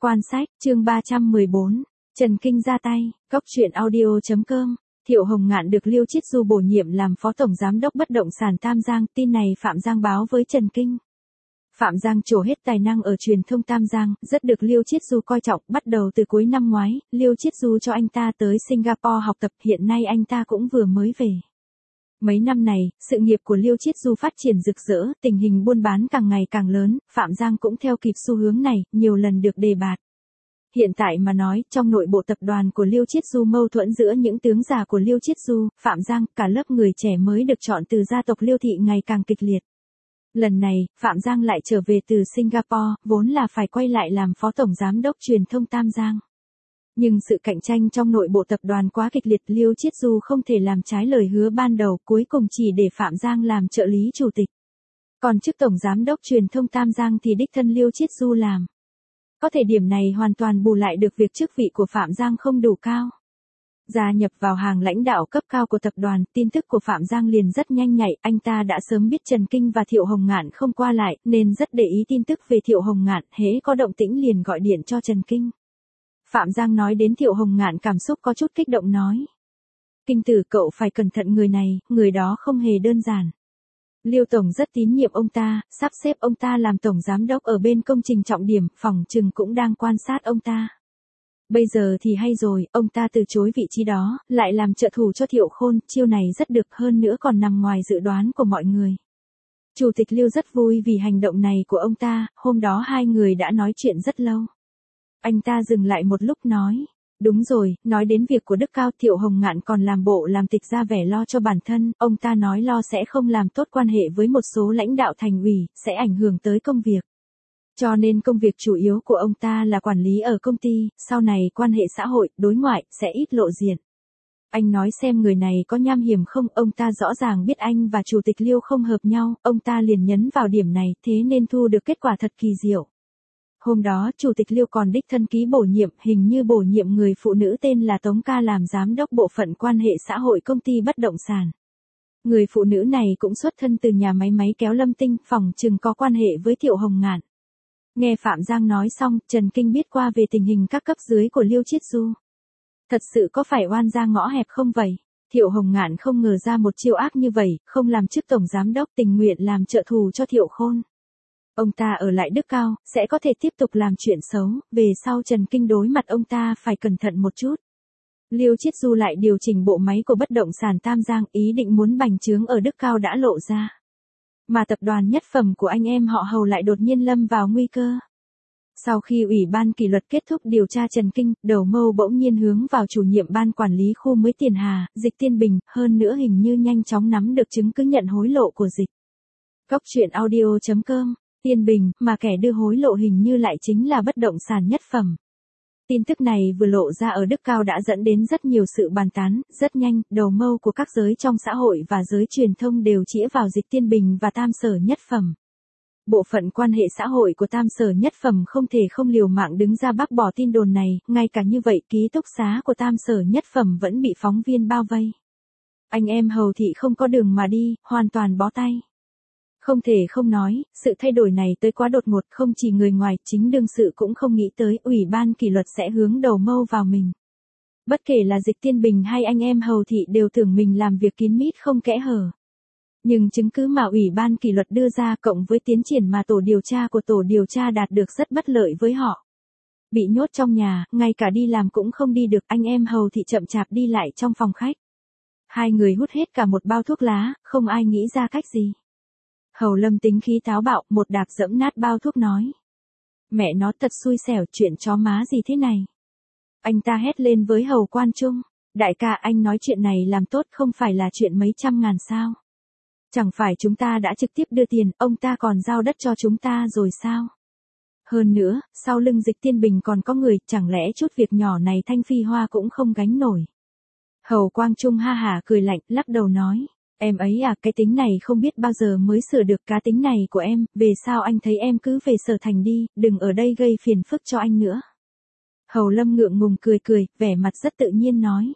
Quan sách, chương 314, Trần Kinh ra tay, Cóc truyện audio.com. Thiệu Hồng Ngạn được Liêu Chiết Du bổ nhiệm làm Phó Tổng Giám đốc Bất động sản Tam Giang, tin này Phạm Giang báo với Trần Kinh. Phạm Giang trổ hết tài năng ở truyền thông Tam Giang, rất được Liêu Chiết Du coi trọng, bắt đầu từ cuối năm ngoái, Liêu Chiết Du cho anh ta tới Singapore học tập, hiện nay anh ta cũng vừa mới về. Mấy năm này, sự nghiệp của Liêu Chiết Du phát triển rực rỡ, tình hình buôn bán càng ngày càng lớn, Phạm Giang cũng theo kịp xu hướng này, nhiều lần được đề bạt. Hiện tại mà nói, trong nội bộ tập đoàn của Liêu Chiết Du mâu thuẫn giữa những tướng già của Liêu Chiết Du, Phạm Giang, cả lớp người trẻ mới được chọn từ gia tộc Liêu Thị ngày càng kịch liệt. Lần này, Phạm Giang lại trở về từ Singapore, vốn là phải quay lại làm Phó Tổng Giám đốc truyền thông Tam Giang. Nhưng sự cạnh tranh trong nội bộ tập đoàn quá kịch liệt, Liêu Chiết Du không thể làm trái lời hứa ban đầu, cuối cùng chỉ để Phạm Giang làm trợ lý chủ tịch. Còn chức Tổng Giám đốc truyền thông Tam Giang thì đích thân Liêu Chiết Du làm. Có thể điểm này hoàn toàn bù lại được việc chức vị của Phạm Giang không đủ cao. Gia nhập vào hàng lãnh đạo cấp cao của tập đoàn, tin tức của Phạm Giang liền rất nhanh nhạy, anh ta đã sớm biết Trần Kinh và Thiệu Hồng Ngạn không qua lại, nên rất để ý tin tức về Thiệu Hồng Ngạn, hễ có động tĩnh liền gọi điện cho Trần Kinh. Phạm Giang nói đến Thiệu Hồng Ngạn cảm xúc có chút kích động nói. Kinh tử, cậu phải cẩn thận người này, người đó không hề đơn giản. Liêu Tổng rất tín nhiệm ông ta, sắp xếp ông ta làm Tổng Giám đốc ở bên công trình trọng điểm, phòng trừng cũng đang quan sát ông ta. Bây giờ thì hay rồi, ông ta từ chối vị trí đó, lại làm trợ thủ cho Thiệu Khôn, chiêu này rất được, hơn nữa còn nằm ngoài dự đoán của mọi người. Chủ tịch Liêu rất vui vì hành động này của ông ta, hôm đó hai người đã nói chuyện rất lâu. Anh ta dừng lại một lúc nói. Đúng rồi, nói đến việc của Đức Cao, Thiệu Hồng Ngạn còn làm bộ làm tịch ra vẻ lo cho bản thân, ông ta nói lo sẽ không làm tốt quan hệ với một số lãnh đạo thành ủy, sẽ ảnh hưởng tới công việc. Cho nên công việc chủ yếu của ông ta là quản lý ở công ty, sau này quan hệ xã hội, đối ngoại, sẽ ít lộ diện. Anh nói xem người này có nham hiểm không, ông ta rõ ràng biết anh và Chủ tịch Liêu không hợp nhau, ông ta liền nhấn vào điểm này, thế nên thu được kết quả thật kỳ diệu. Hôm đó, Chủ tịch Liêu còn đích thân ký bổ nhiệm, hình như bổ nhiệm người phụ nữ tên là Tống Ca làm giám đốc bộ phận quan hệ xã hội công ty bất động sản. Người phụ nữ này cũng xuất thân từ nhà máy kéo Lâm Tinh, phòng chừng có quan hệ với Thiệu Hồng Ngạn. Nghe Phạm Giang nói xong, Trần Kinh biết qua về tình hình các cấp dưới của Liêu Chiết Du. Thật sự có phải oan ra ngõ hẹp không vậy? Thiệu Hồng Ngạn không ngờ ra một chiêu ác như vậy, không làm chức Tổng Giám đốc, tình nguyện làm trợ thủ cho Thiệu Khôn. Ông ta ở lại Đức Cao, sẽ có thể tiếp tục làm chuyện xấu, về sau Trần Kinh đối mặt ông ta phải cẩn thận một chút. Liêu Chiết Du lại điều chỉnh bộ máy của bất động sản Tam Giang, ý định muốn bành trướng ở Đức Cao đã lộ ra. Mà tập đoàn nhất phẩm của anh em họ Hầu lại đột nhiên lâm vào nguy cơ. Sau khi Ủy ban kỷ luật kết thúc điều tra Trần Kinh, đầu mâu bỗng nhiên hướng vào chủ nhiệm ban quản lý khu mới Tiền Hà, Dịch Tiên Bình, hơn nữa hình như nhanh chóng nắm được chứng cứ nhận hối lộ của Dịch. Cóc truyện audio.com. Tiên Bình, mà kẻ đưa hối lộ hình như lại chính là bất động sản nhất phẩm. Tin tức này vừa lộ ra ở Đức Cao đã dẫn đến rất nhiều sự bàn tán, rất nhanh, đầu mâu của các giới trong xã hội và giới truyền thông đều chĩa vào Dịch Tiên Bình và Tam Sở nhất phẩm. Bộ phận quan hệ xã hội của Tam Sở nhất phẩm không thể không liều mạng đứng ra bác bỏ tin đồn này, ngay cả như vậy ký túc xá của Tam Sở nhất phẩm vẫn bị phóng viên bao vây. Anh em Hầu Thị không có đường mà đi, hoàn toàn bó tay. Không thể không nói, sự thay đổi này tới quá đột ngột, không chỉ người ngoài, chính đương sự cũng không nghĩ tới Ủy ban kỷ luật sẽ hướng đầu mâu vào mình. Bất kể là Dịch Tiên Bình hay anh em Hầu Thị đều tưởng mình làm việc kín mít không kẽ hở. Nhưng chứng cứ mà Ủy ban kỷ luật đưa ra cộng với tiến triển mà tổ điều tra của tổ điều tra đạt được rất bất lợi với họ. Bị nhốt trong nhà, ngay cả đi làm cũng không đi được, anh em Hầu Thị chậm chạp đi lại trong phòng khách. Hai người hút hết cả một bao thuốc lá, không ai nghĩ ra cách gì. Hầu Lâm tính khí táo bạo, một đạp dẫm nát bao thuốc nói. Mẹ nó thật xui xẻo, chuyện chó má gì thế này. Anh ta hét lên với Hầu Quan Trung. Đại ca, anh nói chuyện này làm tốt không phải là chuyện mấy trăm ngàn sao. Chẳng phải chúng ta đã trực tiếp đưa tiền, ông ta còn giao đất cho chúng ta rồi sao. Hơn nữa, sau lưng Dịch Tiên Bình còn có người, chẳng lẽ chút việc nhỏ này Thanh Phi Hoa cũng không gánh nổi. Hầu Quang Trung ha hả cười lạnh, lắc đầu nói. Em ấy à, cái tính này không biết bao giờ mới sửa được, cá tính này của em, về sau anh thấy em cứ về Sở Thành đi, đừng ở đây gây phiền phức cho anh nữa. Hầu Lâm ngượng ngùng cười, vẻ mặt rất tự nhiên nói.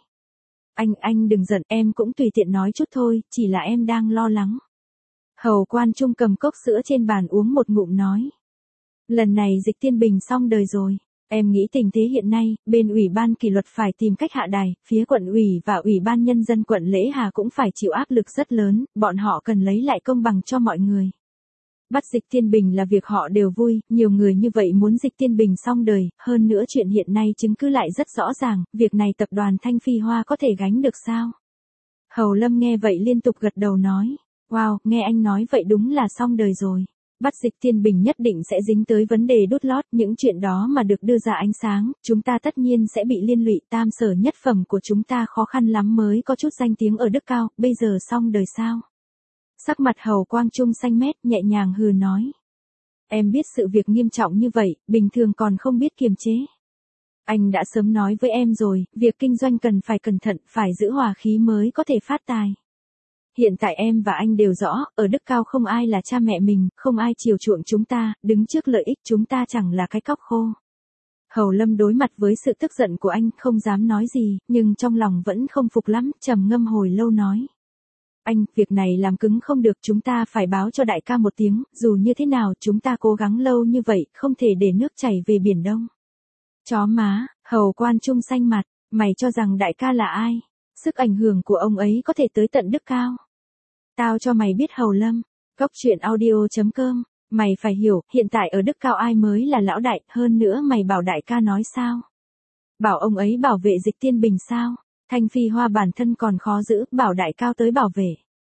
Anh đừng giận, em cũng tùy tiện nói chút thôi, chỉ là em đang lo lắng. Hầu Quan Trung cầm cốc sữa trên bàn uống một ngụm nói. Lần này Dịch Tiên Bình xong đời rồi. Em nghĩ tình thế hiện nay, bên Ủy ban kỷ luật phải tìm cách hạ đài, phía quận ủy và Ủy ban Nhân dân quận Lễ Hà cũng phải chịu áp lực rất lớn, bọn họ cần lấy lại công bằng cho mọi người. Bắt Dịch Tiên Bình là việc họ đều vui, nhiều người như vậy muốn Dịch Tiên Bình xong đời, hơn nữa chuyện hiện nay chứng cứ lại rất rõ ràng, việc này tập đoàn Thanh Phi Hoa có thể gánh được sao? Hầu Lâm nghe vậy liên tục gật đầu nói, wow, nghe anh nói vậy đúng là xong đời rồi. Bắt Dịch Tiên Bình nhất định sẽ dính tới vấn đề đút lót, những chuyện đó mà được đưa ra ánh sáng, chúng ta tất nhiên sẽ bị liên lụy, tam sở nhất phẩm của chúng ta khó khăn lắm mới có chút danh tiếng ở Đức Cao, bây giờ xong đời sao? Sắc mặt Hầu Quang Trung xanh mét, nhẹ nhàng hừ nói. Em biết sự việc nghiêm trọng như vậy, bình thường còn không biết kiềm chế. Anh đã sớm nói với em rồi, việc kinh doanh cần phải cẩn thận, phải giữ hòa khí mới có thể phát tài. Hiện tại em và anh đều rõ, ở Đức Cao không ai là cha mẹ mình, không ai chiều chuộng chúng ta, đứng trước lợi ích chúng ta chẳng là cái cóc khô. Hầu Lâm đối mặt với sự tức giận của anh, không dám nói gì, nhưng trong lòng vẫn không phục lắm, trầm ngâm hồi lâu nói. Anh, việc này làm cứng không được, chúng ta phải báo cho đại ca một tiếng, dù như thế nào chúng ta cố gắng lâu như vậy, không thể để nước chảy về Biển Đông. Chó má, Hầu Quan Trung xanh mặt, mày cho rằng đại ca là ai? Sức ảnh hưởng của ông ấy có thể tới tận Đức Cao. Tao cho mày biết Hầu Lâm, Cốc Truyện Audio.com, mày phải hiểu, hiện tại ở Đức Cao ai mới là lão đại, hơn nữa mày bảo đại ca nói sao? Bảo ông ấy bảo vệ Dịch Tiên Bình sao? Thanh Phi Hoa bản thân còn khó giữ, bảo đại cao tới bảo vệ.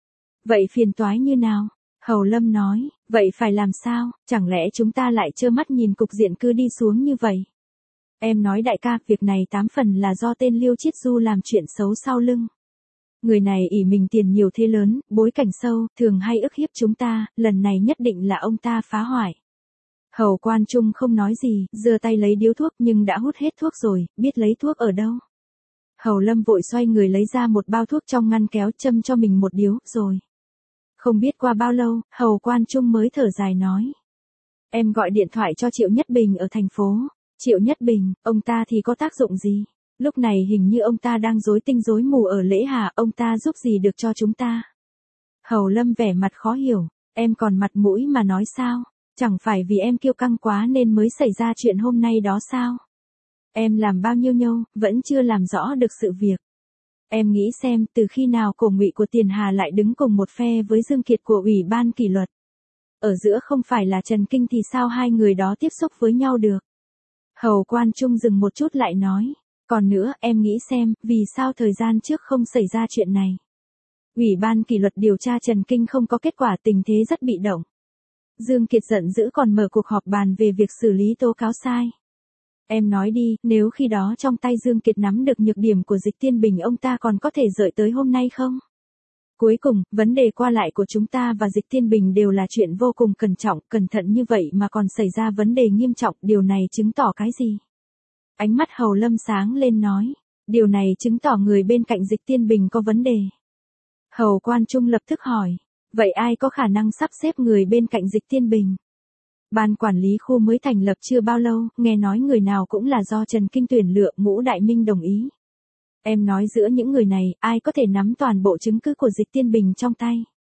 Vậy phiền toái như nào? Hầu Lâm nói, vậy phải làm sao, chẳng lẽ chúng ta lại trơ mắt nhìn cục diện cứ đi xuống như vậy? Em nói đại ca, việc này 8 phần là do tên Liêu Chiết Du làm chuyện xấu sau lưng. Người này ỷ mình tiền nhiều thế lớn, bối cảnh sâu, thường hay ức hiếp chúng ta, lần này nhất định là ông ta phá hoại. Hầu Quan Trung không nói gì, giơ tay lấy điếu thuốc nhưng đã hút hết thuốc rồi, biết lấy thuốc ở đâu. Hầu Lâm vội xoay người lấy ra một bao thuốc trong ngăn kéo, châm cho mình một điếu, rồi. Không biết qua bao lâu, Hầu Quan Trung mới thở dài nói. Em gọi điện thoại cho Triệu Nhất Bình ở thành phố. Triệu Nhất Bình, ông ta thì có tác dụng gì? Lúc này hình như ông ta đang rối tinh rối mù ở Lễ Hà, ông ta giúp gì được cho chúng ta? Hầu Lâm vẻ mặt khó hiểu, em còn mặt mũi mà nói sao? Chẳng phải vì em kiêu căng quá nên mới xảy ra chuyện hôm nay đó sao? Em làm bao nhiêu nhâu, vẫn chưa làm rõ được sự việc. Em nghĩ xem, từ khi nào Cổ Ngụy của Tiền Hà lại đứng cùng một phe với Dương Kiệt của Ủy ban kỷ luật? Ở giữa không phải là Trần Kinh thì sao hai người đó tiếp xúc với nhau được? Hầu Quan Trung dừng một chút lại nói. Còn nữa, em nghĩ xem, vì sao thời gian trước không xảy ra chuyện này? Ủy ban kỷ luật điều tra Trần Kinh không có kết quả, tình thế rất bị động. Dương Kiệt giận dữ còn mở cuộc họp bàn về việc xử lý tố cáo sai. Em nói đi, nếu khi đó trong tay Dương Kiệt nắm được nhược điểm của Dịch Tiên Bình, ông ta còn có thể đợi tới hôm nay không? Cuối cùng, vấn đề qua lại của chúng ta và Dịch Tiên Bình đều là chuyện vô cùng cẩn trọng, cẩn thận như vậy mà còn xảy ra vấn đề nghiêm trọng, điều này chứng tỏ cái gì? Ánh mắt Hầu Lâm sáng lên nói, điều này chứng tỏ người bên cạnh Dịch Tiên Bình có vấn đề. Hầu Quan Trung lập tức hỏi, vậy ai có khả năng sắp xếp người bên cạnh Dịch Tiên Bình? Ban quản lý khu mới thành lập chưa bao lâu, nghe nói người nào cũng là do Trần Kinh tuyển lựa, Ngũ Đại Minh đồng ý. Em nói giữa những người này, ai có thể nắm toàn bộ chứng cứ của Dịch Tiên Bình trong tay?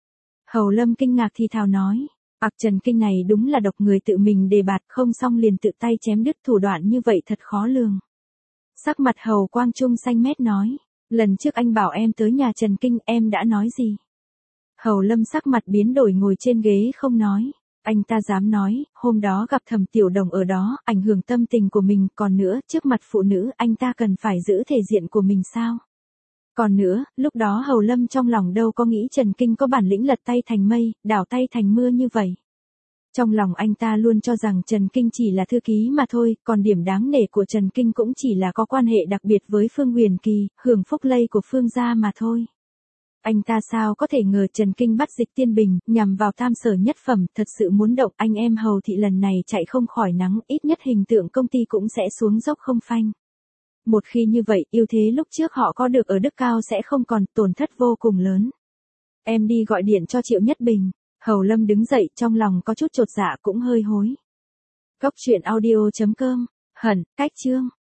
Hầu Lâm kinh ngạc thì thào nói, Trần Kinh này đúng là độc, người tự mình đề bạt, không xong liền tự tay chém đứt, thủ đoạn như vậy thật khó lường. Sắc mặt Hầu Quang Trung xanh mét nói, lần trước anh bảo em tới nhà Trần Kinh, em đã nói gì? Hầu Lâm sắc mặt biến đổi ngồi trên ghế không nói. Anh ta dám nói, hôm đó gặp Thẩm Tiểu Đồng ở đó, ảnh hưởng tâm tình của mình, còn nữa, trước mặt phụ nữ, anh ta cần phải giữ thể diện của mình sao? Còn nữa, lúc đó Hầu Lâm trong lòng đâu có nghĩ Trần Kinh có bản lĩnh lật tay thành mây, đảo tay thành mưa như vậy. Trong lòng anh ta luôn cho rằng Trần Kinh chỉ là thư ký mà thôi, còn điểm đáng nể của Trần Kinh cũng chỉ là có quan hệ đặc biệt với Phương Huyền Kỳ, hưởng phúc lây của Phương gia mà thôi. Anh ta sao có thể ngờ Trần Kinh bắt Dịch Tiên Bình, nhằm vào tam sở nhất phẩm, thật sự muốn động anh em Hầu thị lần này chạy không khỏi nắng, ít nhất hình tượng công ty cũng sẽ xuống dốc không phanh. Một khi như vậy, ưu thế lúc trước họ có được ở Đức Cao sẽ không còn, tổn thất vô cùng lớn. Em đi gọi điện cho Triệu Nhất Bình. Hầu Lâm đứng dậy, trong lòng có chút chột dạ cũng hơi hối. Cốc Truyện Audio.com, hận, cách chương.